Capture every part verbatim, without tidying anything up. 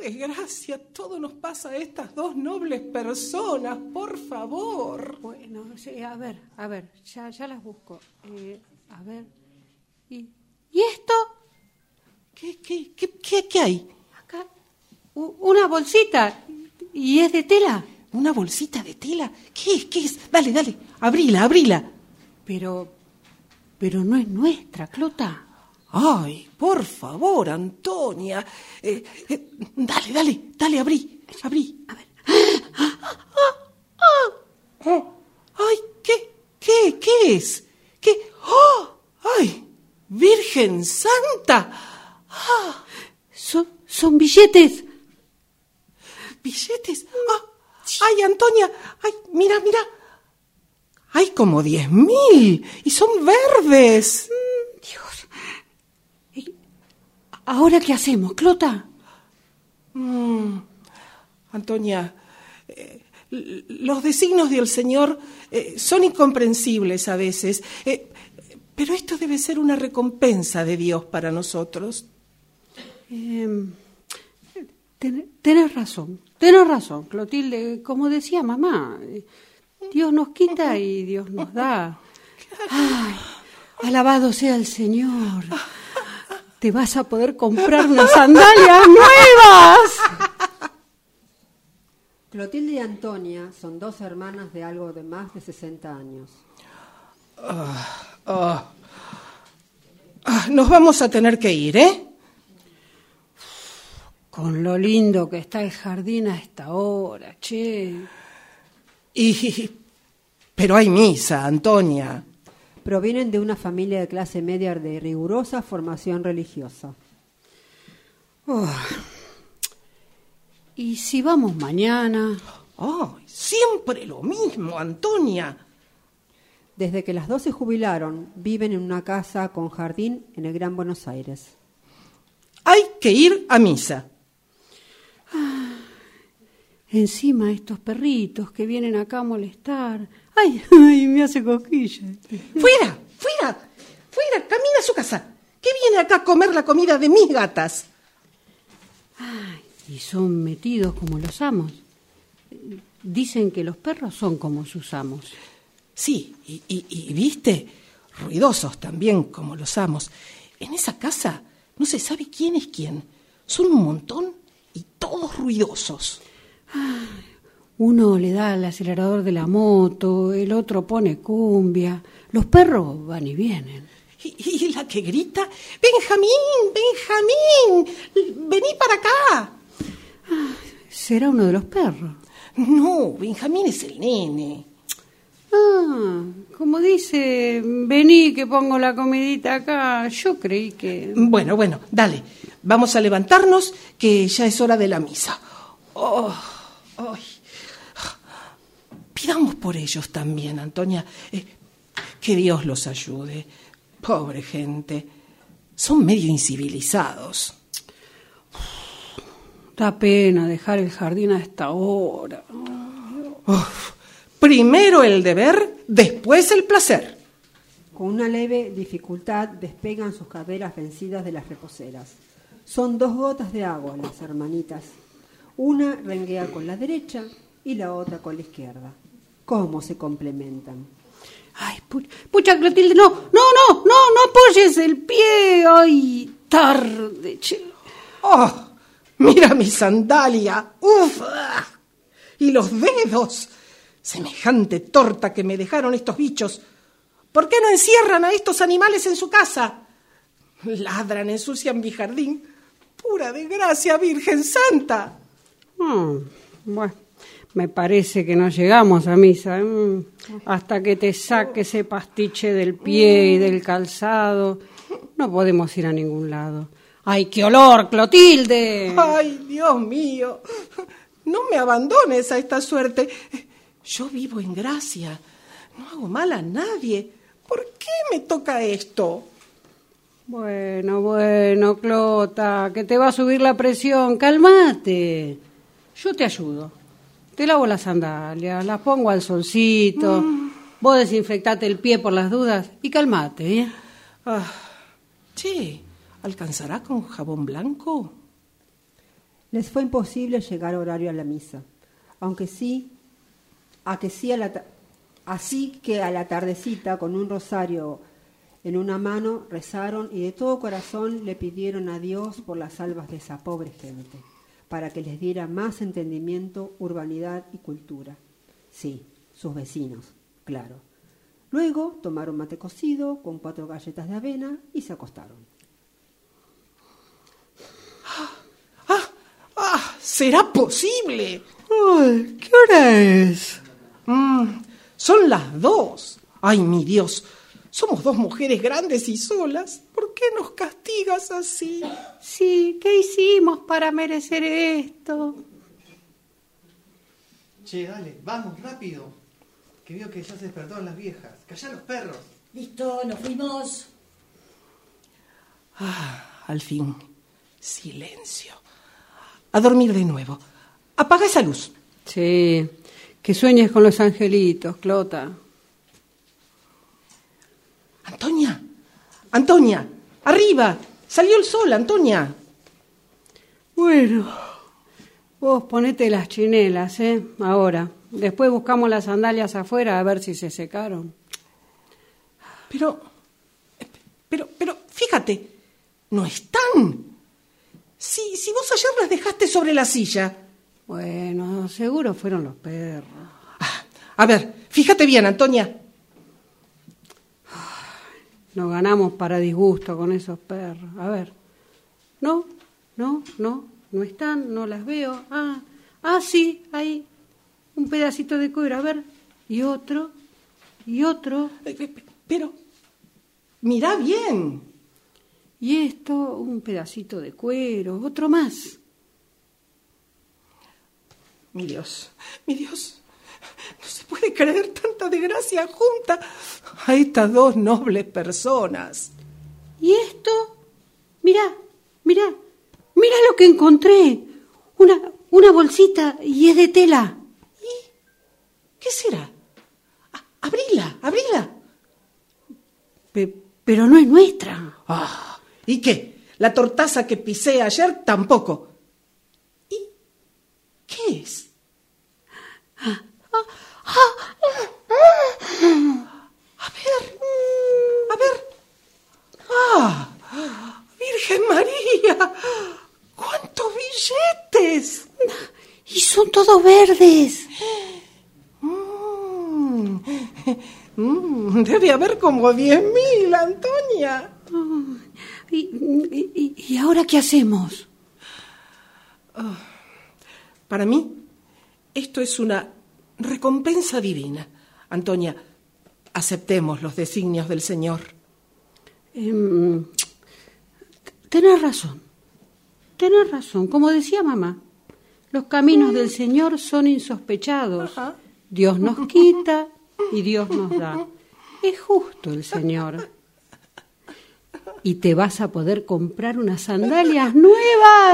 desgracia todo nos pasa a estas dos nobles personas, por favor. Bueno, sí, a ver, a ver, ya, ya las busco. Eh, a ver, ¿y, ¿y esto? ¿Qué, qué, qué, qué, qué hay? Acá, u- una bolsita, y es de tela. ¿Una bolsita de tela? ¿Qué es? ¿Qué es? Dale, dale, abrila, abrila. Pero, pero no es nuestra, Clota. Ay, por favor, Antonia. Eh, eh, dale, dale, dale, abrí, abrí. A ver. Ay, ¿qué, qué, qué es? ¿Qué? ¡Oh! ¡Ay! ¡Virgen Santa! ¡Ah! Son, son billetes. ¿Billetes? ¡Ah! ¡Ay, Antonia! ¡Ay, mira, mira! ¡Hay como diez mil! ¡Y son verdes! Dios. ¿Y ahora qué hacemos, Clota? Mm, Antonia, eh, l- los designios del Señor eh, son incomprensibles a veces, eh, pero esto debe ser una recompensa de Dios para nosotros. Eh, ten, tenés razón, tenés razón, Clotilde. Como decía mamá, eh, Dios nos quita y Dios nos da. Ay, alabado sea el Señor. Te vas a poder comprar unas sandalias nuevas. Clotilde y Antonia son dos hermanas de algo de más de sesenta años. Ah, ah. Ah, nos vamos a tener que ir, ¿eh? Con lo lindo que está el jardín a esta hora, che. Y, pero hay misa, Antonia. Provienen de una familia de clase media de rigurosa formación religiosa. Oh. ¿Y si vamos mañana? Ay, siempre lo mismo, Antonia. Desde que las dos se jubilaron, viven en una casa con jardín en el Gran Buenos Aires. Hay que ir a misa. Ah, encima estos perritos que vienen acá a molestar. Ay, ay, me hace cosquillas. ¡Fuera! ¡Fuera! ¡Fuera! ¡Camina a su casa! ¿Qué viene acá a comer la comida de mis gatas? Ay, y son metidos como los amos. Dicen que los perros son como sus amos. Sí, y, y, y viste, ruidosos también como los amos. En esa casa no se sabe quién es quién. Son un montón y todos ruidosos. Ay, uno le da al acelerador de la moto, el otro pone cumbia. Los perros van y vienen. Y, y la que grita, Benjamín, Benjamín, vení para acá. Ay, ¿será uno de los perros? No, Benjamín es el nene. Ah, como dice, vení que pongo la comidita acá. Yo creí que... Bueno, bueno, dale, vamos a levantarnos que ya es hora de la misa. Oh, oh. Pidamos por ellos también, Antonia, eh, que Dios los ayude. Pobre gente, son medio incivilizados. Da pena dejar el jardín a esta hora. Uf, primero el deber, después el placer. Con una leve dificultad despegan sus caderas vencidas de las reposeras. Son dos gotas de agua las hermanitas. Una renguea con la derecha y la otra con la izquierda. ¿Cómo se complementan? Ay, pu- pucha, Clotilde, no, no, no, no, no apoyes el pie. Ay, tarde, che. ¡Oh! ¡Mira mi sandalia! ¡Uf! ¡Ah! ¡Y los dedos! Semejante torta que me dejaron estos bichos. ¿Por qué no encierran a estos animales en su casa? Ladran, ensucian mi jardín. ¡Pura desgracia, Virgen Santa! Hmm, bueno, me parece que no llegamos a misa. ¿eh? Hasta que te saque ese pastiche del pie y del calzado, no podemos ir a ningún lado. ¡Ay, qué olor, Clotilde! ¡Ay, Dios mío! No me abandones a esta suerte. Yo vivo en gracia. No hago mal a nadie. ¿Por qué me toca esto? Bueno, bueno, Clota, que te va a subir la presión. Cálmate. Yo te ayudo. Te lavo las sandalias, las pongo al solcito. Mm. Vos desinfectate el pie por las dudas y cálmate, ¿eh? Ah, che, ¿alcanzará con jabón blanco? Les fue imposible llegar a horario a la misa, aunque sí, a que sí a la ta- así que a la tardecita, con un rosario en una mano, rezaron y de todo corazón le pidieron a Dios por las almas de esa pobre gente, para que les diera más entendimiento, urbanidad y cultura. Sí, sus vecinos, claro. Luego tomaron mate cocido con cuatro galletas de avena y se acostaron. ¡Ah! ¡Ah! ¿Será posible? Ay, ¿qué hora es? Mm, son las dos. ¡Ay, mi Dios! Somos dos mujeres grandes y solas. ¿Por qué nos castigas así? Sí, ¿qué hicimos para merecer esto? Che, dale, vamos, rápido. Que veo que ya se despertaron las viejas. Callá los perros. Listo, nos fuimos. Ah, al fin. Silencio. A dormir de nuevo. Apaga esa luz. Sí, que sueñes con los angelitos, Clota. Antonia, Antonia, arriba. Salió el sol, Antonia. Bueno, vos ponete las chinelas, ¿eh? Ahora. Después buscamos las sandalias afuera a ver si se secaron. Pero, pero, pero, fíjate, no están. Si, si vos ayer las dejaste sobre la silla. Bueno, seguro fueron los perros. Ah, a ver, fíjate bien, Antonia. Nos ganamos para disgusto con esos perros. A ver. No, no, no, no están, no las veo. Ah, ah, sí, ahí. Un pedacito de cuero, a ver. Y otro, y otro. Pero, mirá bien. Y esto, un pedacito de cuero, otro más. Mi Dios, mi Dios, no se puede creer tanta desgracia junta a estas dos nobles personas. ¿Y esto? Mirá, mirá, mirá lo que encontré. Una, una bolsita y es de tela. ¿Y qué será? A- abrila, abrila. Pe- pero no es nuestra. Ah, ¿y qué? La tortaza que pisé ayer tampoco. ¿Y qué es? A ver, a ver. ¡Ah! ¡Virgen María! ¡Cuántos billetes! Y son todos verdes. Mm, mm, debe haber como diez mil, Antonia. ¿Y, y, y ahora qué hacemos? Oh, para mí, esto es una recompensa divina. Antonia, aceptemos los designios del Señor. Eh, tenés razón, tenés razón. Como decía mamá, los caminos del Señor son insospechados. Ajá. Dios nos quita y Dios nos da. Es justo el Señor. Y te vas a poder comprar unas sandalias nuevas.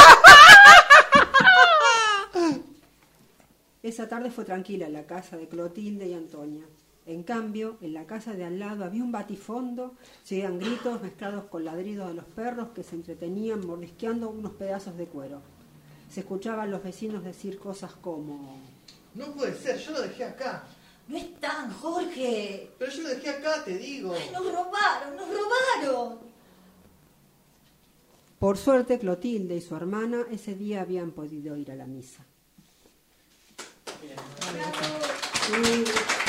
Esa tarde fue tranquila en la casa de Clotilde y Antonia. En cambio, en la casa de al lado había un batifondo, se oían gritos mezclados con ladridos de los perros que se entretenían mordisqueando unos pedazos de cuero. Se escuchaban los vecinos decir cosas como... No puede ser, yo lo dejé acá. No están, Jorge. Pero yo lo dejé acá, te digo. Nos robaron, nos robaron. Por suerte, Clotilde y su hermana ese día habían podido ir a la misa. Bien. Bravo. Sí.